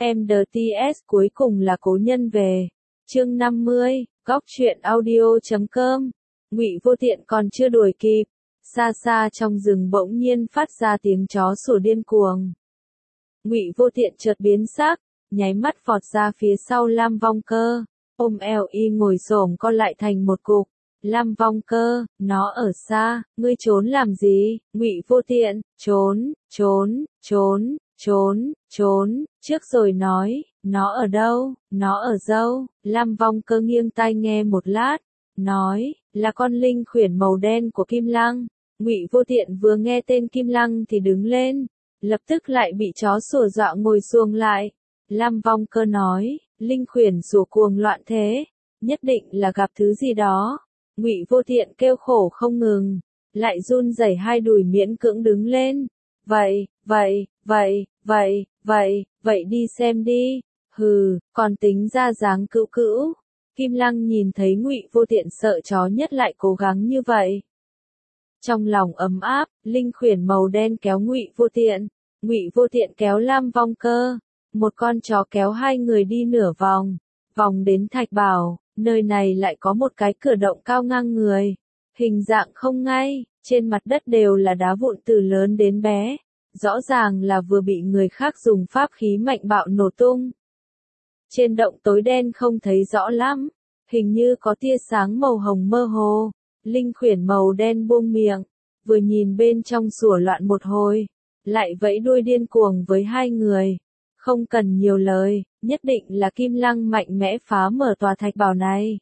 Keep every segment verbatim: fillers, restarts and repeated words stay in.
em đê tê ét cuối cùng là cố nhân về. Chương năm mươi, góc truyện audio chấm com. Ngụy Vô Tiện còn chưa đuổi kịp, xa xa trong rừng bỗng nhiên phát ra tiếng chó sủa điên cuồng. Ngụy Vô Tiện chợt biến sắc, nháy mắt vọt ra phía sau Lam Vong Cơ, ôm eo y ngồi xổm co lại thành một cục. Lam Vong Cơ, nó ở xa, ngươi trốn làm gì? Ngụy Vô Tiện, trốn, trốn, trốn, trốn, trốn, trước rồi nói, nó ở đâu? Nó ở dâu. Lam Vong Cơ nghiêng tai nghe một lát, nói, là con linh khuyển màu đen của Kim Lăng. Ngụy Vô Tiện vừa nghe tên Kim Lăng thì đứng lên, lập tức lại bị chó sủa dọa ngồi xuồng lại. Lam Vong Cơ nói, linh khuyển sủa cuồng loạn thế, nhất định là gặp thứ gì đó. Ngụy Vô Tiện kêu khổ không ngừng, lại run rẩy hai đùi miễn cưỡng đứng lên. Vậy, vậy, vậy, vậy, vậy, vậy đi xem đi. Hừ, còn tính ra dáng cữu cữu. Kim Lăng nhìn thấy Ngụy Vô Tiện sợ chó nhất lại cố gắng như vậy, trong lòng ấm áp. Linh khuyển màu đen kéo Ngụy Vô Tiện, Ngụy Vô Tiện kéo Lam Vong Cơ, một con chó kéo hai người đi nửa vòng, vòng đến Thạch Bảo. Nơi này lại có một cái cửa động cao ngang người, hình dạng không ngay, trên mặt đất đều là đá vụn từ lớn đến bé, rõ ràng là vừa bị người khác dùng pháp khí mạnh bạo nổ tung. Trên động tối đen không thấy rõ lắm, hình như có tia sáng màu hồng mơ hồ. Linh khuyển màu đen buông miệng, vừa nhìn bên trong sủa loạn một hồi, lại vẫy đuôi điên cuồng với hai người. Không cần nhiều lời, nhất định là Kim Lăng mạnh mẽ phá mở tòa Thạch Bảo này.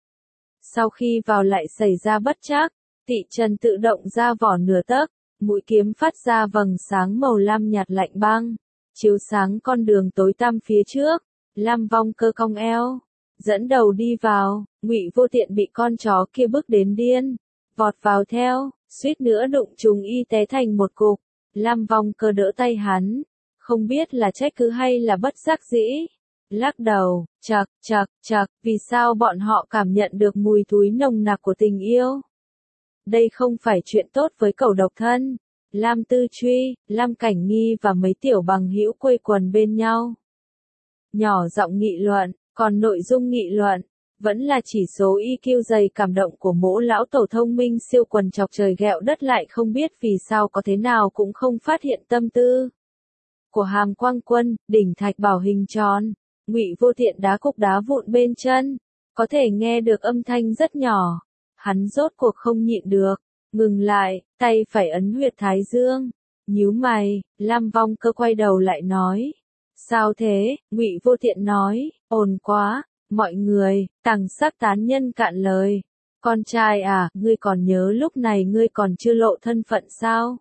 Sau khi vào lại xảy ra bất trắc, Tị Trần tự động ra vỏ nửa tấc, mũi kiếm phát ra vầng sáng màu lam nhạt lạnh băng, chiếu sáng con đường tối tăm phía trước. Lam Vong Cơ cong eo, dẫn đầu đi vào. Ngụy Vô Tiện bị con chó kia bức đến điên, vọt vào theo, suýt nữa đụng trúng y té thành một cục. Lam Vong Cơ đỡ tay hắn, không biết là trách cứ hay là bất đắc dĩ, lắc đầu, chậc chậc chậc, vì sao bọn họ cảm nhận được mùi thúi nồng nặc của tình yêu? Đây không phải chuyện tốt với cẩu độc thân. Lam Tư Truy, Lam Cảnh Nghi và mấy tiểu bằng hữu quây quần bên nhau, nhỏ giọng nghị luận, còn nội dung nghị luận vẫn là chỉ số i kiu dày cảm động của Mỗ lão tổ thông minh siêu quần chọc trời ghẹo đất, lại không biết vì sao có thế nào cũng không phát hiện tâm tư của Hàm Quang Quân. Đỉnh Thạch Bảo hình tròn, Ngụy Vô Tiện đá cục đá vụn bên chân, có thể nghe được âm thanh rất nhỏ. Hắn rốt cuộc không nhịn được, ngừng lại, tay phải ấn huyệt thái dương, nhíu mày. Lam Vong Cơ quay đầu lại nói, sao thế? Ngụy Vô Tiện nói, ồn quá, mọi người. Tằng Sắc tán nhân cạn lời, con trai à, ngươi còn nhớ lúc này ngươi còn chưa lộ thân phận sao?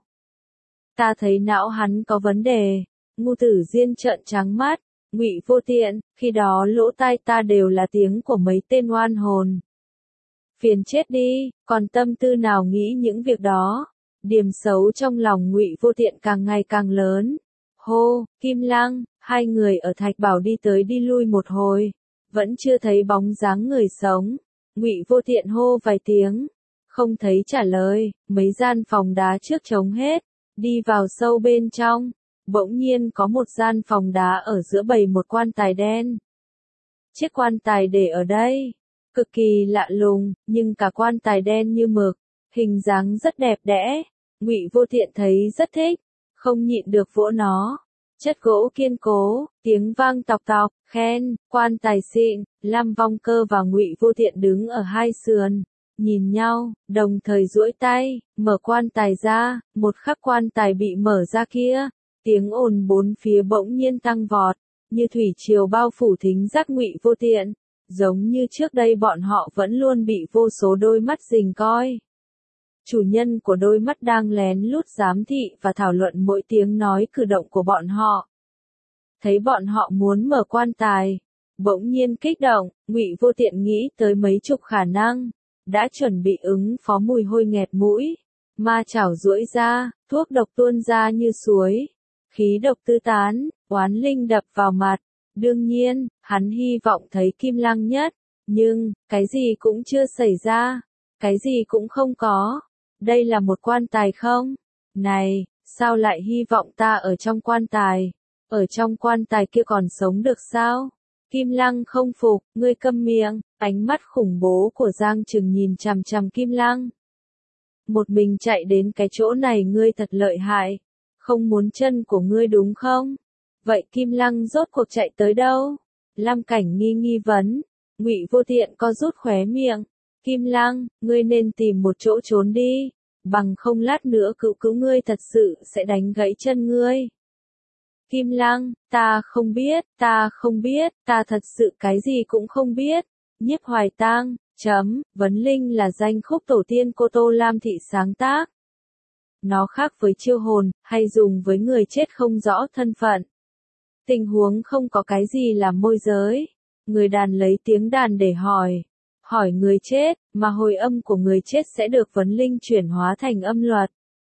Ta thấy não hắn có vấn đề. Ngu Tử Diên trợn trắng mắt. Ngụy Vô Tiện, khi đó lỗ tai ta đều là tiếng của mấy tên oan hồn. Phiền chết đi, còn tâm tư nào nghĩ những việc đó. Điểm xấu trong lòng Ngụy Vô Tiện càng ngày càng lớn. Hô, Kim Lăng. Hai người ở Thạch Bảo đi tới đi lui một hồi, vẫn chưa thấy bóng dáng người sống. Ngụy Vô Tiện hô vài tiếng, không thấy trả lời. Mấy gian phòng đá trước trống hết, đi vào sâu bên trong. Bỗng nhiên có một gian phòng đá ở giữa bày một quan tài đen. Chiếc quan tài để ở đây cực kỳ lạ lùng, nhưng cả quan tài đen như mực, hình dáng rất đẹp đẽ. Ngụy Vô Tiện thấy rất thích, không nhịn được vỗ nó. Chất gỗ kiên cố, tiếng vang tọc tọc, khen, quan tài xịn. Lam Vong Cơ và Ngụy Vô Tiện đứng ở hai sườn, nhìn nhau, đồng thời duỗi tay, mở quan tài ra. Một khắc quan tài bị mở ra kia, tiếng ồn bốn phía bỗng nhiên tăng vọt, như thủy triều bao phủ thính giác Ngụy Vô Tiện, giống như trước đây bọn họ vẫn luôn bị vô số đôi mắt rình coi. Chủ nhân của đôi mắt đang lén lút giám thị và thảo luận mỗi tiếng nói cử động của bọn họ. Thấy bọn họ muốn mở quan tài, bỗng nhiên kích động. Ngụy Vô Tiện nghĩ tới mấy chục khả năng, đã chuẩn bị ứng phó mùi hôi nghẹt mũi. Ma chảo duỗi ra, thuốc độc tuôn ra như suối, khí độc tứ tán, oán linh đập vào mặt. Đương nhiên, hắn hy vọng thấy Kim Lăng nhất, nhưng, cái gì cũng chưa xảy ra, cái gì cũng không có. Đây là một quan tài không? Này, sao lại hy vọng ta ở trong quan tài? ở trong quan tài kia còn sống được sao? Kim Lăng không phục, ngươi câm miệng, ánh mắt khủng bố của Giang Trừng nhìn chằm chằm Kim Lăng. Một mình chạy đến cái chỗ này ngươi thật lợi hại, không muốn chân của ngươi đúng không? Vậy Kim Lăng rốt cuộc chạy tới đâu? Lam Cảnh Nghi nghi vấn, Ngụy Vô Tiện co rút khóe miệng, Kim Lăng, ngươi nên tìm một chỗ trốn đi, bằng không lát nữa cữu cữu ngươi thật sự sẽ đánh gãy chân ngươi. Kim Lăng, ta không biết, ta không biết, ta thật sự cái gì cũng không biết. Nhiếp Hoài Tang, chấm, Vấn Linh là danh khúc tổ tiên cô Tô Lam Thị sáng tác. Nó khác với chiêu hồn, hay dùng với người chết không rõ thân phận. Tình huống không có cái gì là môi giới. Người đàn lấy tiếng đàn để hỏi. Hỏi người chết, mà hồi âm của người chết sẽ được Vấn Linh chuyển hóa thành âm luật.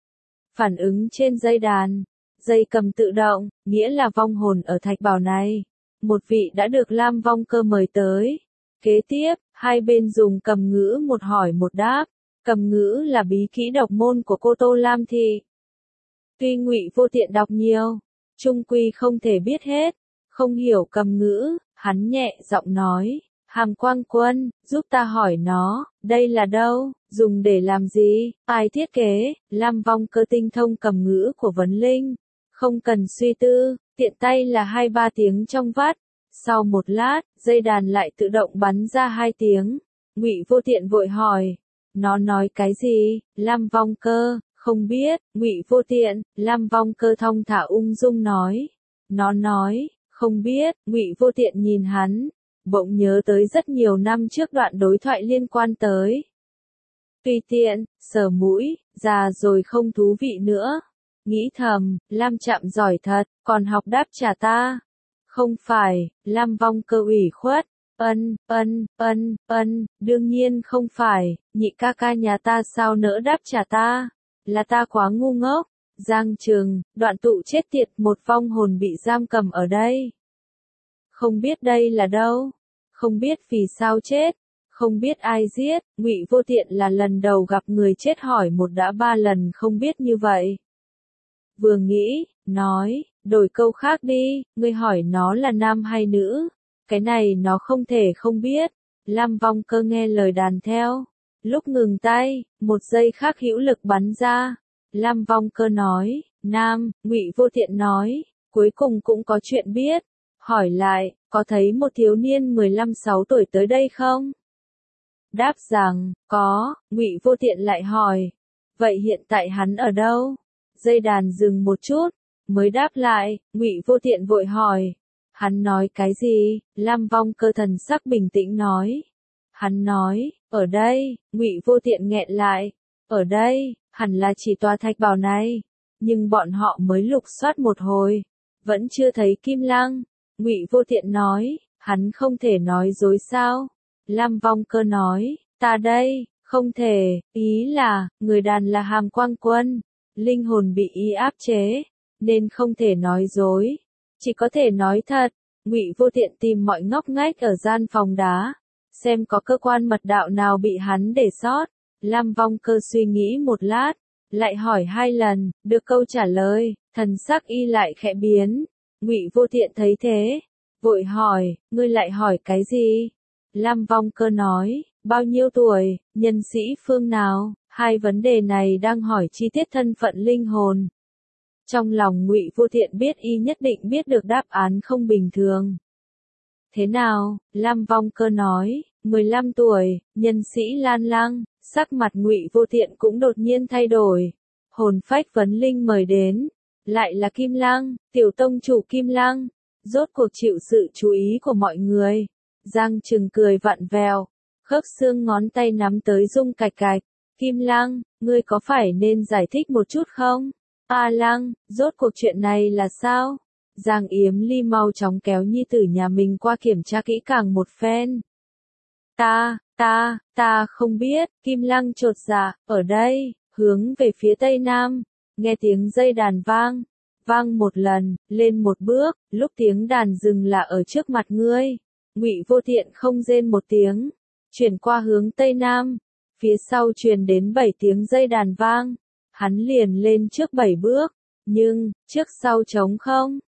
Phản ứng trên dây đàn. Dây cầm tự động, nghĩa là vong hồn ở thạch bảo này. Một vị đã được Lam Vong Cơ mời tới. Kế tiếp, hai bên dùng cầm ngữ một hỏi một đáp. Cầm ngữ là bí kỹ độc môn của cô Tô Lam Thị. Tuy Ngụy Vô Tiện đọc nhiều, chung quy không thể biết hết. Không hiểu cầm ngữ, hắn nhẹ giọng nói. Hàm Quang Quân, giúp ta hỏi nó, đây là đâu, dùng để làm gì, ai thiết kế, Lam Vong Cơ tinh thông cầm ngữ của Vấn Linh. Không cần suy tư, tiện tay là hai ba tiếng trong vắt. Sau một lát, dây đàn lại tự động bắn ra hai tiếng. Ngụy Vô Tiện vội hỏi, nó nói cái gì? Lam Vong Cơ, không biết. Ngụy Vô Tiện, Lam Vong Cơ thong thả ung dung nói. Nó nói, không biết. Ngụy Vô Tiện nhìn hắn, bỗng nhớ tới rất nhiều năm trước đoạn đối thoại liên quan tới. Tùy tiện, sờ mũi, già rồi không thú vị nữa. Nghĩ thầm, Lam Trạm giỏi thật, còn học đáp trả ta. Không phải, Lam Vong Cơ ủy khuất. Ân, ân, ân, ân, đương nhiên không phải, nhị ca ca nhà ta sao nỡ đáp trả ta. Là ta quá ngu ngốc. Giang Trừng, đoạn tụ chết tiệt, một vong hồn bị giam cầm ở đây. Không biết đây là đâu. Không biết vì sao chết. Không biết ai giết. Ngụy Vô Tiện là lần đầu gặp người chết hỏi một đã ba lần không biết như vậy. Vừa nghĩ, nói, đổi câu khác đi, ngươi hỏi nó là nam hay nữ. Cái này nó không thể không biết. Lam Vong Cơ nghe lời đàn theo. Lúc ngừng tay, một giây khác hữu lực bắn ra. Lam Vong Cơ nói, nam. Ngụy Vô Tiện nói, cuối cùng cũng có chuyện biết. Hỏi lại, có thấy một thiếu niên mười lăm sáu tuổi tới đây không? Đáp rằng, có. Ngụy Vô Tiện lại hỏi, vậy hiện tại hắn ở đâu? Dây đàn dừng một chút, mới đáp lại. Ngụy Vô Tiện vội hỏi, hắn nói cái gì? Lam Vong Cơ thần sắc bình tĩnh nói, hắn nói, ở đây. Ngụy Vô Tiện nghẹn lại, ở đây, hẳn là chỉ tòa thạch bảo này, nhưng bọn họ mới lục soát một hồi, vẫn chưa thấy Kim Lăng. Ngụy Vô Tiện nói, hắn không thể nói dối sao? Lam Vong Cơ nói, ta đây, không thể, ý là, người đàn là Hàm Quang Quân, linh hồn bị y áp chế, nên không thể nói dối, chỉ có thể nói thật. Ngụy Vô Tiện tìm mọi ngóc ngách ở gian phòng đá, xem có cơ quan mật đạo nào bị hắn để sót. Lam Vong Cơ suy nghĩ một lát, lại hỏi hai lần, được câu trả lời, thần sắc y lại khẽ biến. Ngụy Vô Tiện thấy thế, vội hỏi, ngươi lại hỏi cái gì? Lam Vong Cơ nói, bao nhiêu tuổi, nhân sĩ phương nào? Hai vấn đề này đang hỏi chi tiết thân phận linh hồn. Trong lòng Ngụy Vô Tiện biết y nhất định biết được đáp án không bình thường. Thế nào? Lam Vong Cơ nói, mười lăm tuổi, nhân sĩ Lan Lăng. Sắc mặt Ngụy Vô Tiện cũng đột nhiên thay đổi. Hồn phách Vấn Linh mời đến, lại là Kim Lăng, tiểu tông chủ Kim Lăng, rốt cuộc chịu sự chú ý của mọi người. Giang Trừng cười vặn vẹo, khớp xương ngón tay nắm tới rung cạch cạch. Kim Lăng, ngươi có phải nên giải thích một chút không? A Lăng, rốt cuộc chuyện này là sao? Giang Yếm Ly mau chóng kéo nhi tử nhà mình qua kiểm tra kỹ càng một phen. Ta, ta, ta không biết. Kim Lăng chột dạ, ở đây, hướng về phía tây nam, nghe tiếng dây đàn vang, vang một lần, lên một bước, lúc tiếng đàn dừng là ở trước mặt ngươi. Ngụy Vô Tiện không rên một tiếng, chuyển qua hướng tây nam, phía sau truyền đến bảy tiếng dây đàn vang, hắn liền lên trước bảy bước, nhưng, trước sau trống không,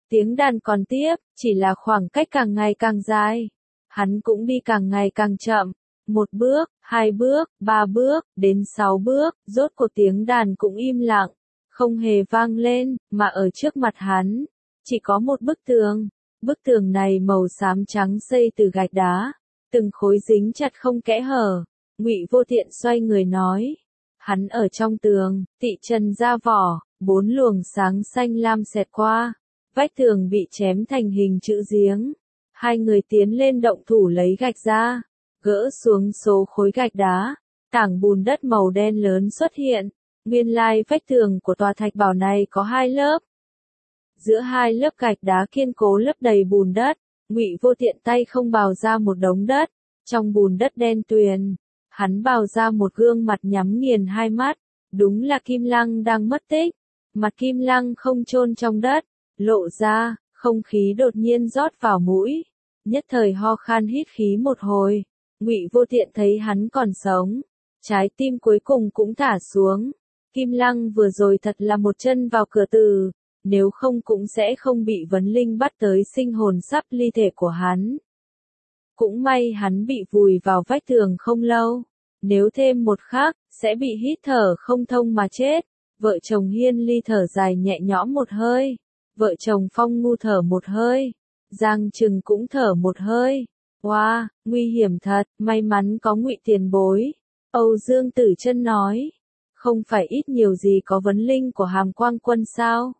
Tiếng đàn còn tiếp, chỉ là khoảng cách càng ngày càng dài. Hắn cũng đi càng ngày càng chậm. Một bước, hai bước, ba bước, đến sáu bước, rốt cuộc tiếng đàn cũng im lặng. Không hề vang lên, mà ở trước mặt hắn, chỉ có một bức tường. Bức tường này màu xám trắng xây từ gạch đá, từng khối dính chặt không kẽ hở. Ngụy Vô Tiện xoay người nói, hắn ở trong tường, tị trần ra vỏ, bốn luồng sáng xanh lam xẹt qua, vách tường bị chém thành hình chữ giếng. Hai người tiến lên động thủ lấy gạch ra, gỡ xuống số khối gạch đá, tảng bùn đất màu đen lớn xuất hiện. Nguyên lai vách tường của tòa thạch bảo này có hai lớp. Giữa hai lớp gạch đá kiên cố lấp đầy bùn đất, Ngụy Vô Tiện tay không bào ra một đống đất, trong bùn đất đen tuyền, hắn bào ra một gương mặt nhắm nghiền hai mắt, đúng là Kim Lăng đang mất tích. Mặt Kim Lăng không chôn trong đất, lộ ra, không khí đột nhiên rót vào mũi, nhất thời ho khan hít khí một hồi. Ngụy Vô Tiện thấy hắn còn sống, trái tim cuối cùng cũng thả xuống. Kim Lăng vừa rồi thật là một chân vào cửa tử, nếu không cũng sẽ không bị vấn linh bắt tới sinh hồn sắp ly thể của hắn. Cũng may hắn bị vùi vào vách tường không lâu, nếu thêm một khắc, sẽ bị hít thở không thông mà chết. Vợ chồng Hiên Ly thở dài nhẹ nhõm một hơi, vợ chồng Phong Ngu thở một hơi, Giang Trừng cũng thở một hơi. Wow, nguy hiểm thật, may mắn có Ngụy tiền bối. Âu Dương Tử Chân nói, không phải ít nhiều gì có vấn linh của Hàm Quang Quân sao?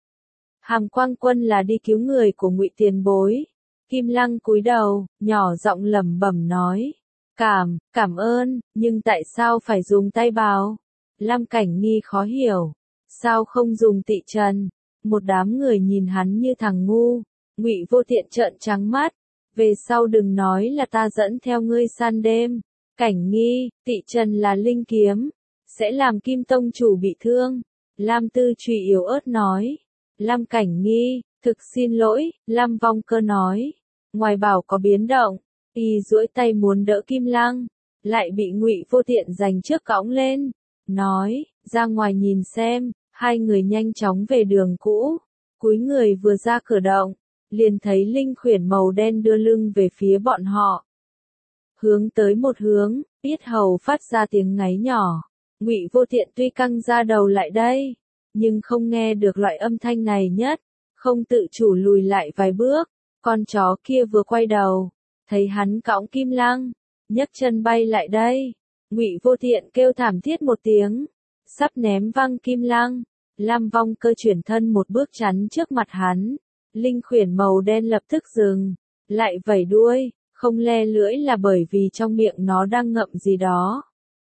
Hàm Quang Quân là đi cứu người của Ngụy tiền bối. Kim Lăng cúi đầu, nhỏ giọng lẩm bẩm nói, cảm, cảm ơn, nhưng tại sao phải dùng tay bào? Lam Cảnh Nghi khó hiểu, sao không dùng tị trần? Một đám người nhìn hắn như thằng ngu. Ngụy Vô Tiện trợn trắng mắt, về sau đừng nói là ta dẫn theo ngươi săn đêm. Cảnh Nghi, tị trần là linh kiếm, sẽ làm Kim Tông chủ bị thương. Lam Tư Trùy yếu ớt nói. Lam Cảnh Nghi, thực xin lỗi. Lam Vong Cơ nói. Ngoài bảo có biến động, y duỗi tay muốn đỡ Kim Lăng, lại bị Ngụy Vô Tiện giành trước cõng lên, nói, ra ngoài nhìn xem. Hai người nhanh chóng về đường cũ, cúi người vừa ra cửa động, liền thấy linh khuyển màu đen đưa lưng về phía bọn họ. Hướng tới một hướng, yết hầu phát ra tiếng ngáy nhỏ. Ngụy Vô Tiện tuy căng ra đầu lại đây, nhưng không nghe được loại âm thanh này nhất, không tự chủ lùi lại vài bước. Con chó kia vừa quay đầu, thấy hắn cõng Kim Lăng, nhấc chân bay lại đây. Ngụy Vô Tiện kêu thảm thiết một tiếng, sắp ném văng Kim Lăng. Lam Vong Cơ chuyển thân một bước chắn trước mặt hắn. Linh khuyển màu đen lập tức dừng, lại vẩy đuôi, không le lưỡi là bởi vì trong miệng nó đang ngậm gì đó.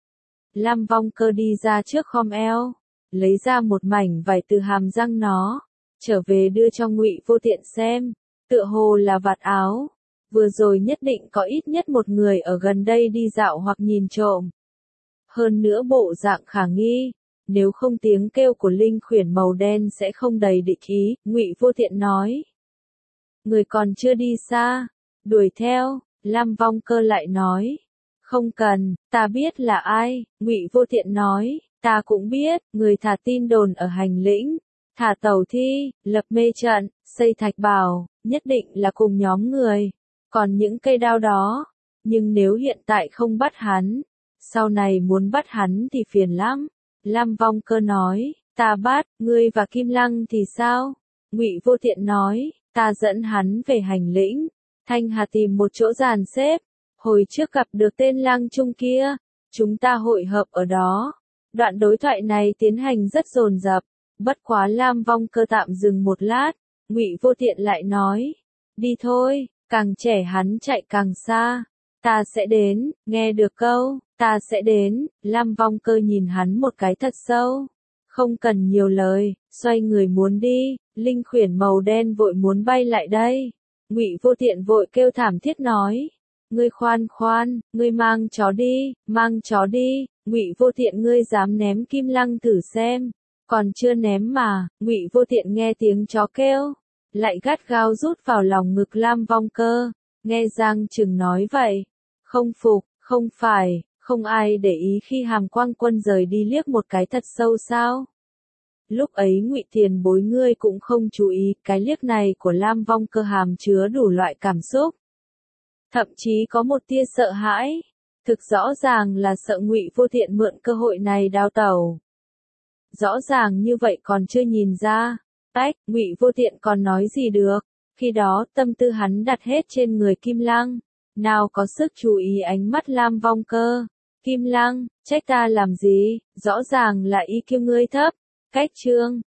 Lam Vong Cơ đi ra trước khom eo, lấy ra một mảnh vải từ hàm răng nó, trở về đưa cho Ngụy Vô Tiện xem, tựa hồ là vạt áo. Vừa rồi nhất định có ít nhất một người ở gần đây đi dạo hoặc nhìn trộm. Hơn nữa bộ dạng khả nghi, nếu không tiếng kêu của linh khuyển màu đen sẽ không đầy địch ý. Ngụy Vô Tiện nói. Người còn chưa đi xa, đuổi theo. Lam Vong Cơ lại nói. Không cần, ta biết là ai. Ngụy Vô Tiện nói, ta cũng biết, người thả tin đồn ở hành lĩnh, thả tẩu thi, lập mê trận, xây thạch bảo, nhất định là cùng nhóm người. Còn những cây đao đó, nhưng nếu hiện tại không bắt hắn, sau này muốn bắt hắn thì phiền lắm. Lam Vong Cơ nói, ta bắt, ngươi và Kim Lăng thì sao? Ngụy Vô Tiện nói, ta dẫn hắn về hành lĩnh, Thanh Hà tìm một chỗ dàn xếp, hồi trước gặp được tên lang trung kia, chúng ta hội hợp ở đó. Đoạn đối thoại này tiến hành rất dồn dập, bất quá Lam Vong Cơ tạm dừng một lát, Ngụy Vô Tiện lại nói, đi thôi, càng trẻ hắn chạy càng xa. Ta sẽ đến, nghe được câu, ta sẽ đến. Lam Vong Cơ nhìn hắn một cái thật sâu, không cần nhiều lời, xoay người muốn đi. Linh khuyển màu đen vội muốn bay lại đây. Ngụy Vô Tiện vội kêu thảm thiết nói, ngươi khoan khoan, ngươi mang chó đi, mang chó đi. Ngụy Vô Tiện, ngươi dám ném Kim Lăng thử xem? Còn chưa ném mà. Ngụy Vô Tiện nghe tiếng chó kêu, lại gắt gao rút vào lòng ngực Lam Vong Cơ. Nghe Giang Trừng nói vậy, không phục, không phải, không ai để ý khi Hàm Quang Quân rời đi liếc một cái thật sâu sao? Lúc ấy Ngụy tiền bối ngươi cũng không chú ý, cái liếc này của Lam Vong Cơ hàm chứa đủ loại cảm xúc. Thậm chí có một tia sợ hãi, thực rõ ràng là sợ Ngụy Vô Tiện mượn cơ hội này đào tẩu. Rõ ràng như vậy còn chưa nhìn ra, ách, Ngụy Vô Tiện còn nói gì được, khi đó tâm tư hắn đặt hết trên người Kim Lăng, nào có sức chú ý ánh mắt Lam Vong Cơ. Kim Lăng, trách ta làm gì, rõ ràng là i kiu ngươi thấp, cách chương.